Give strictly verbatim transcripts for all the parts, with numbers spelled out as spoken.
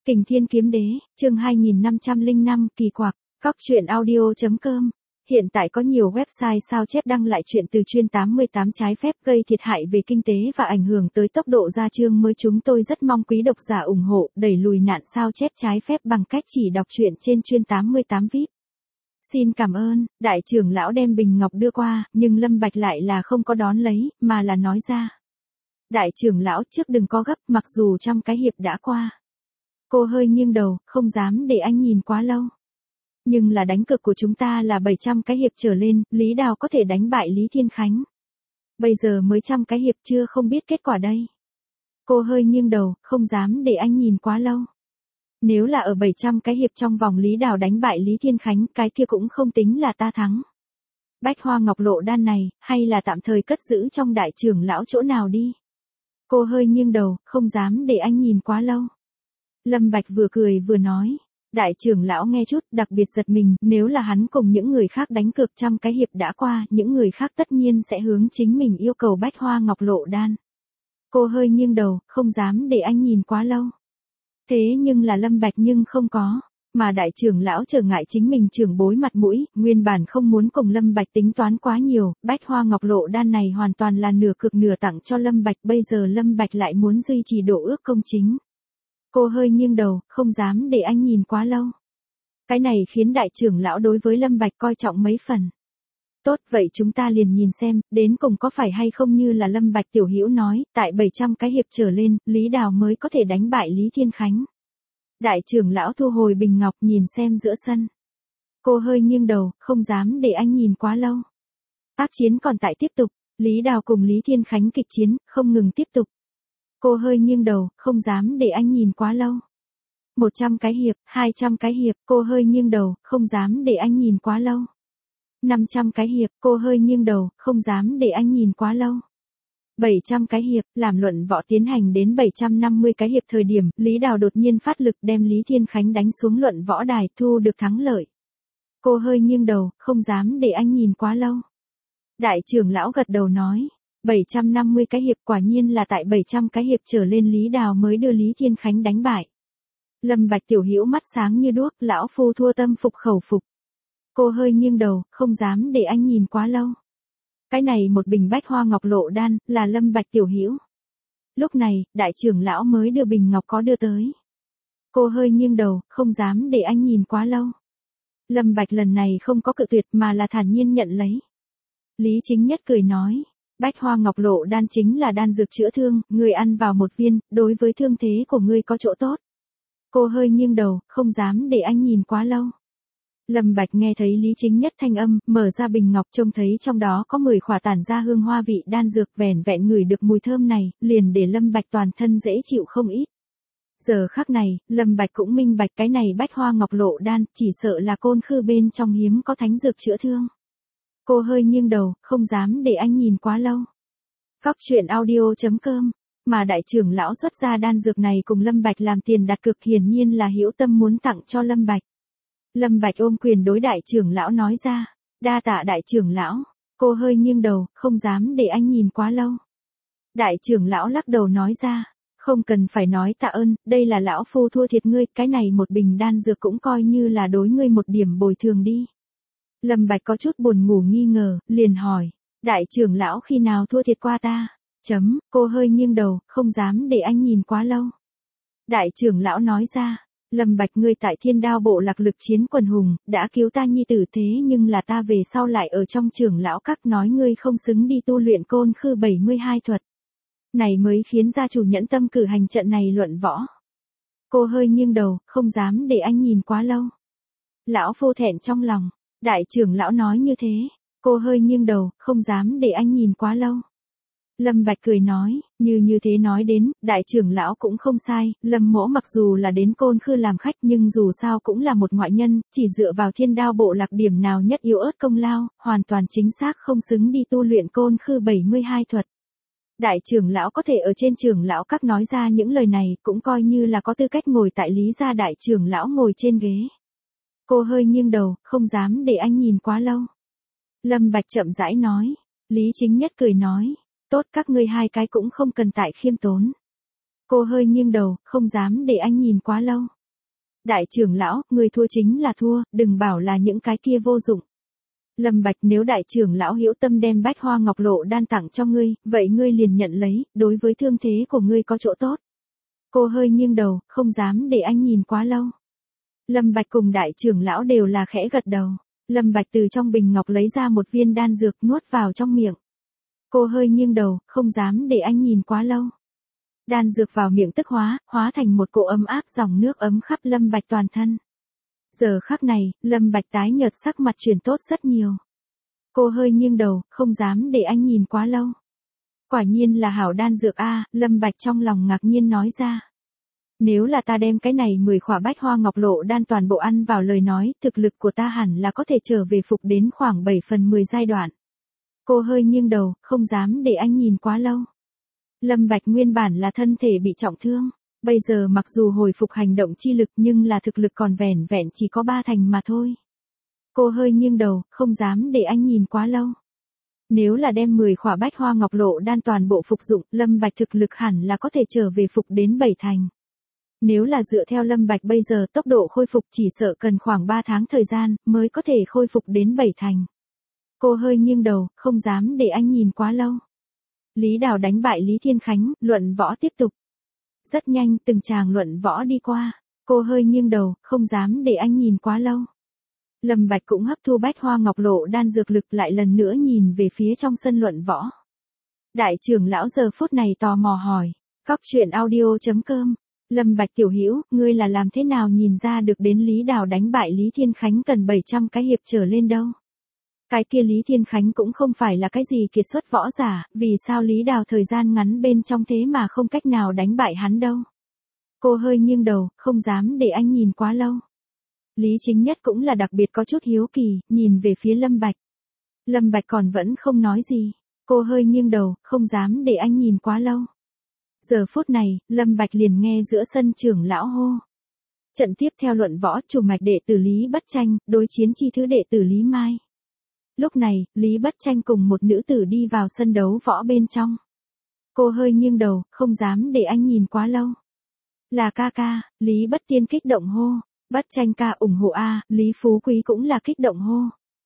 Kình Thiên Kiếm Đế, chương hai nghìn năm trăm lẻ năm, kỳ quặc, Cóc Truyện Audio chấm com. Hiện tại có nhiều website sao chép đăng lại chuyện từ chuyên tám mươi tám trái phép gây thiệt hại về kinh tế và ảnh hưởng tới tốc độ ra chương mới. Chúng tôi rất mong quý độc giả ủng hộ, đẩy lùi nạn sao chép trái phép bằng cách chỉ đọc truyện trên chuyên tám mươi tám vi ai pi. Xin cảm ơn. Đại trưởng lão đem bình ngọc đưa qua, nhưng Lâm Bạch lại là không có đón lấy, mà là nói ra. Đại trưởng lão, trước đừng có gấp, mặc dù trong cái hiệp đã qua. Cô hơi nghiêng đầu, không dám để anh nhìn quá lâu. Nhưng là đánh cược của chúng ta là bảy trăm cái hiệp trở lên, Lý Đào có thể đánh bại Lý Thiên Khánh. Bây giờ mới trăm cái hiệp chưa không biết kết quả đây. Cô hơi nghiêng đầu, không dám để anh nhìn quá lâu. Nếu là ở bảy trăm cái hiệp trong vòng Lý Đào đánh bại Lý Thiên Khánh, cái kia cũng không tính là ta thắng. Bách Hoa Ngọc Lộ đan này, hay là tạm thời cất giữ trong đại trưởng lão chỗ nào đi. Cô hơi nghiêng đầu, không dám để anh nhìn quá lâu. Lâm Bạch vừa cười vừa nói. Đại trưởng lão nghe chút đặc biệt giật mình, nếu là hắn cùng những người khác đánh cược trăm cái hiệp đã qua, những người khác tất nhiên sẽ hướng chính mình yêu cầu Bách Hoa Ngọc Lộ đan. Cô hơi nghiêng đầu, không dám để anh nhìn quá lâu. Thế nhưng là Lâm Bạch nhưng không có, mà đại trưởng lão trở ngại chính mình trưởng bối mặt mũi, nguyên bản không muốn cùng Lâm Bạch tính toán quá nhiều, Bách Hoa Ngọc Lộ đan này hoàn toàn là nửa cược nửa tặng cho Lâm Bạch, bây giờ Lâm Bạch lại muốn duy trì độ ước công chính. Cô hơi nghiêng đầu, không dám để anh nhìn quá lâu. Cái này khiến đại trưởng lão đối với Lâm Bạch coi trọng mấy phần. Tốt, vậy chúng ta liền nhìn xem, đến cùng có phải hay không như là Lâm Bạch tiểu hữu nói, tại bảy trăm cái hiệp trở lên, Lý Đào mới có thể đánh bại Lý Thiên Khánh. Đại trưởng lão thu hồi bình ngọc nhìn xem giữa sân. Cô hơi nghiêng đầu, không dám để anh nhìn quá lâu. Ác chiến còn tại tiếp tục, Lý Đào cùng Lý Thiên Khánh kịch chiến, không ngừng tiếp tục. Cô hơi nghiêng đầu, không dám để anh nhìn quá lâu. một trăm cái hiệp, hai trăm cái hiệp, cô hơi nghiêng đầu, không dám để anh nhìn quá lâu. năm trăm cái hiệp, cô hơi nghiêng đầu, không dám để anh nhìn quá lâu. bảy trăm cái hiệp, làm luận võ tiến hành đến bảy trăm năm mươi cái hiệp thời điểm, Lý Đào đột nhiên phát lực đem Lý Thiên Khánh đánh xuống luận võ đài, thu được thắng lợi. Cô hơi nghiêng đầu, không dám để anh nhìn quá lâu. Đại trưởng lão gật đầu nói. bảy trăm năm mươi cái hiệp, quả nhiên là tại bảy trăm cái hiệp trở lên Lý Đào mới đưa Lý Thiên Khánh đánh bại. Lâm Bạch tiểu hữu mắt sáng như đuốc, lão phu thua tâm phục khẩu phục. Cô hơi nghiêng đầu, không dám để anh nhìn quá lâu. Cái này một bình Bách Hoa Ngọc Lộ đan, là Lâm Bạch tiểu hữu. Lúc này, đại trưởng lão mới đưa bình ngọc có đưa tới. Cô hơi nghiêng đầu, không dám để anh nhìn quá lâu. Lâm Bạch lần này không có cự tuyệt mà là thản nhiên nhận lấy. Lý Chính Nhất cười nói. Bách Hoa Ngọc Lộ đan chính là đan dược chữa thương, ngươi ăn vào một viên, đối với thương thế của ngươi có chỗ tốt. Cô hơi nghiêng đầu, không dám để anh nhìn quá lâu. Lâm Bạch nghe thấy Lý Chính Nhất thanh âm, mở ra bình ngọc trông thấy trong đó có mười khỏa tản ra hương hoa vị đan dược, vẻn vẹn ngửi được mùi thơm này, liền để Lâm Bạch toàn thân dễ chịu không ít. Giờ khắc này, Lâm Bạch cũng minh bạch cái này Bách Hoa Ngọc Lộ đan, chỉ sợ là côn khư bên trong hiếm có thánh dược chữa thương. Cô hơi nghiêng đầu, không dám để anh nhìn quá lâu. Cóc Truyện Audio chấm com, mà đại trưởng lão xuất ra đan dược này cùng Lâm Bạch làm tiền đặt cược, hiển nhiên là hữu tâm muốn tặng cho Lâm Bạch. Lâm Bạch ôm quyền đối đại trưởng lão nói ra, đa tạ đại trưởng lão. Cô hơi nghiêng đầu, không dám để anh nhìn quá lâu. Đại trưởng lão lắc đầu nói ra, không cần phải nói tạ ơn, đây là lão phu thua thiệt ngươi, cái này một bình đan dược cũng coi như là đối ngươi một điểm bồi thường đi. Lâm Bạch có chút buồn ngủ nghi ngờ, liền hỏi, đại trưởng lão khi nào thua thiệt qua ta? Chấm, cô hơi nghiêng đầu, không dám để anh nhìn quá lâu. Đại trưởng lão nói ra, Lâm Bạch ngươi tại Thiên Đao bộ lạc lực chiến quần hùng, đã cứu ta nhi tử, thế nhưng là ta về sau lại ở trong trưởng lão các nói ngươi không xứng đi tu luyện côn khư bảy mươi hai thuật. Này mới khiến gia chủ nhẫn tâm cử hành trận này luận võ. Cô hơi nghiêng đầu, không dám để anh nhìn quá lâu. Lão phu thẹn trong lòng. Đại trưởng lão nói như thế, cô hơi nghiêng đầu, không dám để anh nhìn quá lâu. Lâm Bạch cười nói, như như thế nói đến, đại trưởng lão cũng không sai, Lâm mỗ mặc dù là đến côn khư làm khách nhưng dù sao cũng là một ngoại nhân, chỉ dựa vào Thiên Đao bộ lạc điểm nào nhất yếu ớt công lao, hoàn toàn chính xác không xứng đi tu luyện côn khư bảy mươi hai thuật. Đại trưởng lão có thể ở trên trưởng lão các nói ra những lời này, cũng coi như là có tư cách ngồi tại Lý gia đại trưởng lão ngồi trên ghế. Cô hơi nghiêng đầu, không dám để anh nhìn quá lâu. Lâm Bạch chậm rãi nói. Lý Chính Nhất cười nói. Tốt, các ngươi hai cái cũng không cần tại khiêm tốn. Cô hơi nghiêng đầu, không dám để anh nhìn quá lâu. Đại trưởng lão, người thua chính là thua, đừng bảo là những cái kia vô dụng. Lâm Bạch, nếu đại trưởng lão hữu tâm đem bách hoa ngọc lộ đan tặng cho ngươi, vậy ngươi liền nhận lấy, đối với thương thế của ngươi có chỗ tốt. Cô hơi nghiêng đầu, không dám để anh nhìn quá lâu. Lâm Bạch cùng đại trưởng lão đều là khẽ gật đầu. Lâm Bạch từ trong bình ngọc lấy ra một viên đan dược nuốt vào trong miệng. Cô hơi nghiêng đầu, không dám để anh nhìn quá lâu. Đan dược vào miệng tức hóa, hóa thành một cỗ ấm áp dòng nước ấm khắp Lâm Bạch toàn thân. Giờ khắc này, Lâm Bạch tái nhợt sắc mặt chuyển tốt rất nhiều. Cô hơi nghiêng đầu, không dám để anh nhìn quá lâu. Quả nhiên là hảo đan dược a, Lâm Bạch trong lòng ngạc nhiên nói ra. Nếu là ta đem cái này mười khỏa bách hoa ngọc lộ đan toàn bộ ăn vào lời nói, thực lực của ta hẳn là có thể trở về phục đến khoảng bảy phần mười giai đoạn. Cô hơi nghiêng đầu, không dám để anh nhìn quá lâu. Lâm Bạch nguyên bản là thân thể bị trọng thương, bây giờ mặc dù hồi phục hành động chi lực nhưng là thực lực còn vẻn vẹn chỉ có ba thành mà thôi. Cô hơi nghiêng đầu, không dám để anh nhìn quá lâu. Nếu là đem mười khỏa bách hoa ngọc lộ đan toàn bộ phục dụng, Lâm Bạch thực lực hẳn là có thể trở về phục đến bảy thành. Nếu là dựa theo Lâm Bạch bây giờ tốc độ khôi phục chỉ sợ cần khoảng ba tháng thời gian mới có thể khôi phục đến bảy thành. Cô hơi nghiêng đầu, không dám để anh nhìn quá lâu. Lý Đào đánh bại Lý Thiên Khánh, luận võ tiếp tục. Rất nhanh từng tràng luận võ đi qua, cô hơi nghiêng đầu, không dám để anh nhìn quá lâu. Lâm Bạch cũng hấp thu bách hoa ngọc lộ đan dược lực lại lần nữa nhìn về phía trong sân luận võ. Đại trưởng lão giờ phút này tò mò hỏi, Cóc truyện audio chấm com, Lâm Bạch tiểu hữu, ngươi là làm thế nào nhìn ra được đến Lý Đào đánh bại Lý Thiên Khánh cần bảy trăm cái hiệp trở lên đâu? Cái kia Lý Thiên Khánh cũng không phải là cái gì kiệt xuất võ giả, vì sao Lý Đào thời gian ngắn bên trong thế mà không cách nào đánh bại hắn đâu? Cô hơi nghiêng đầu, không dám để anh nhìn quá lâu. Lý Chính Nhất cũng là đặc biệt có chút hiếu kỳ, nhìn về phía Lâm Bạch. Lâm Bạch còn vẫn không nói gì. Cô hơi nghiêng đầu, không dám để anh nhìn quá lâu. Giờ phút này, Lâm Bạch liền nghe giữa sân trưởng lão hô. Trận tiếp theo luận võ chủ mạch đệ tử Lý Bất Tranh, đối chiến chi thứ đệ tử Lý Mai. Lúc này, Lý Bất Tranh cùng một nữ tử đi vào sân đấu võ bên trong. Cô hơi nghiêng đầu, không dám để anh nhìn quá lâu. Là ca ca, Lý Bất Tiên kích động hô. Bất Tranh ca ủng hộ a, Lý Phú Quý cũng là kích động hô.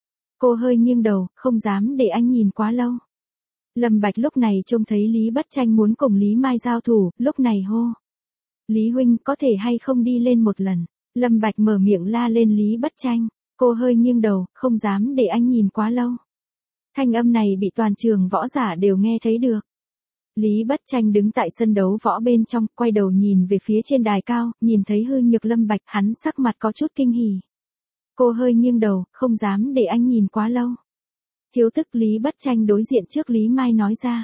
Cô hơi nghiêng đầu, không dám để anh nhìn quá lâu. Lâm Bạch lúc này trông thấy Lý Bất Tranh muốn cùng Lý Mai giao thủ, lúc này hô. Lý huynh có thể hay không đi lên một lần. Lâm Bạch mở miệng la lên Lý Bất Tranh. Cô hơi nghiêng đầu, không dám để anh nhìn quá lâu. Thanh âm này bị toàn trường võ giả đều nghe thấy được. Lý Bất Tranh đứng tại sân đấu võ bên trong, quay đầu nhìn về phía trên đài cao, nhìn thấy hư nhược Lâm Bạch, hắn sắc mặt có chút kinh hỉ. Cô hơi nghiêng đầu, không dám để anh nhìn quá lâu. Thiếu tức Lý Bất Tranh đối diện trước Lý Mai nói ra.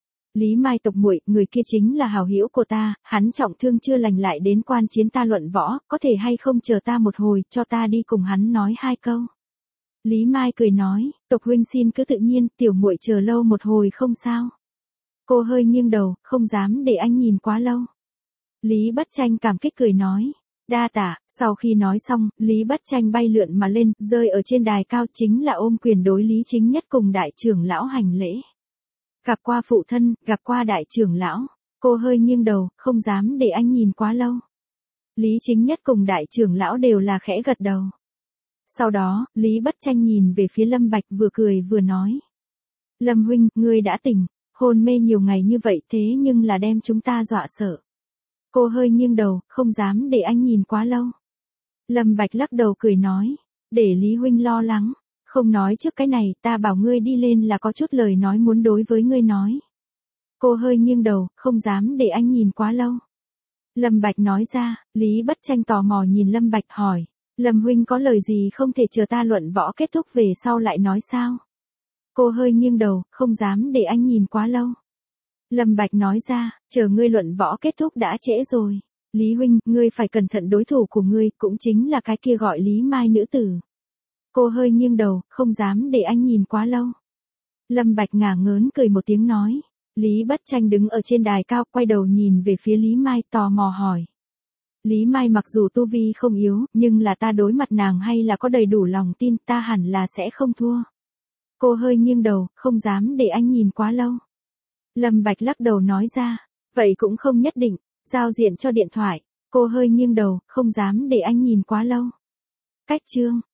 Lý Mai tộc muội, người kia chính là hảo hữu của ta, hắn trọng thương chưa lành lại đến quan chiến ta luận võ, có thể hay không chờ ta một hồi, cho ta đi cùng hắn nói hai câu. Lý Mai cười nói, tộc huynh xin cứ tự nhiên, tiểu muội chờ lâu một hồi không sao. Cô hơi nghiêng đầu, không dám để anh nhìn quá lâu. Lý Bất Tranh cảm kích cười nói, đa tạ. Sau khi nói xong, Lý Bất Tranh bay lượn mà lên, rơi ở trên đài cao chính là ôm quyền đối Lý Chính Nhất cùng đại trưởng lão hành lễ. Gặp qua phụ thân, gặp qua đại trưởng lão, cô hơi nghiêng đầu, không dám để anh nhìn quá lâu. Lý Chính Nhất cùng đại trưởng lão đều là khẽ gật đầu. Sau đó, Lý Bất Tranh nhìn về phía Lâm Bạch vừa cười vừa nói. Lâm huynh, ngươi đã tỉnh, hôn mê nhiều ngày như vậy thế nhưng là đem chúng ta dọa sợ. Cô hơi nghiêng đầu, không dám để anh nhìn quá lâu. Lâm Bạch lắc đầu cười nói, để Lý huynh lo lắng. Không nói trước cái này, ta bảo ngươi đi lên là có chút lời nói muốn đối với ngươi nói. Cô hơi nghiêng đầu, không dám để anh nhìn quá lâu. Lâm Bạch nói ra, Lý Bất Tranh tò mò nhìn Lâm Bạch hỏi, Lâm huynh có lời gì không thể chờ ta luận võ kết thúc về sau lại nói sao? Cô hơi nghiêng đầu, không dám để anh nhìn quá lâu. Lâm Bạch nói ra, chờ ngươi luận võ kết thúc đã trễ rồi. Lý huynh, ngươi phải cẩn thận đối thủ của ngươi, cũng chính là cái kia gọi Lý Mai nữ tử. Cô hơi nghiêng đầu, không dám để anh nhìn quá lâu. Lâm Bạch ngả ngớn cười một tiếng nói. Lý Bất Tranh đứng ở trên đài cao, quay đầu nhìn về phía Lý Mai, tò mò hỏi. Lý Mai mặc dù tu vi không yếu, nhưng là ta đối mặt nàng hay là có đầy đủ lòng tin, ta hẳn là sẽ không thua. Cô hơi nghiêng đầu, không dám để anh nhìn quá lâu. Lâm Bạch lắc đầu nói ra. Vậy cũng không nhất định, giao diện cho điện thoại. Cô hơi nghiêng đầu, không dám để anh nhìn quá lâu. Cách chương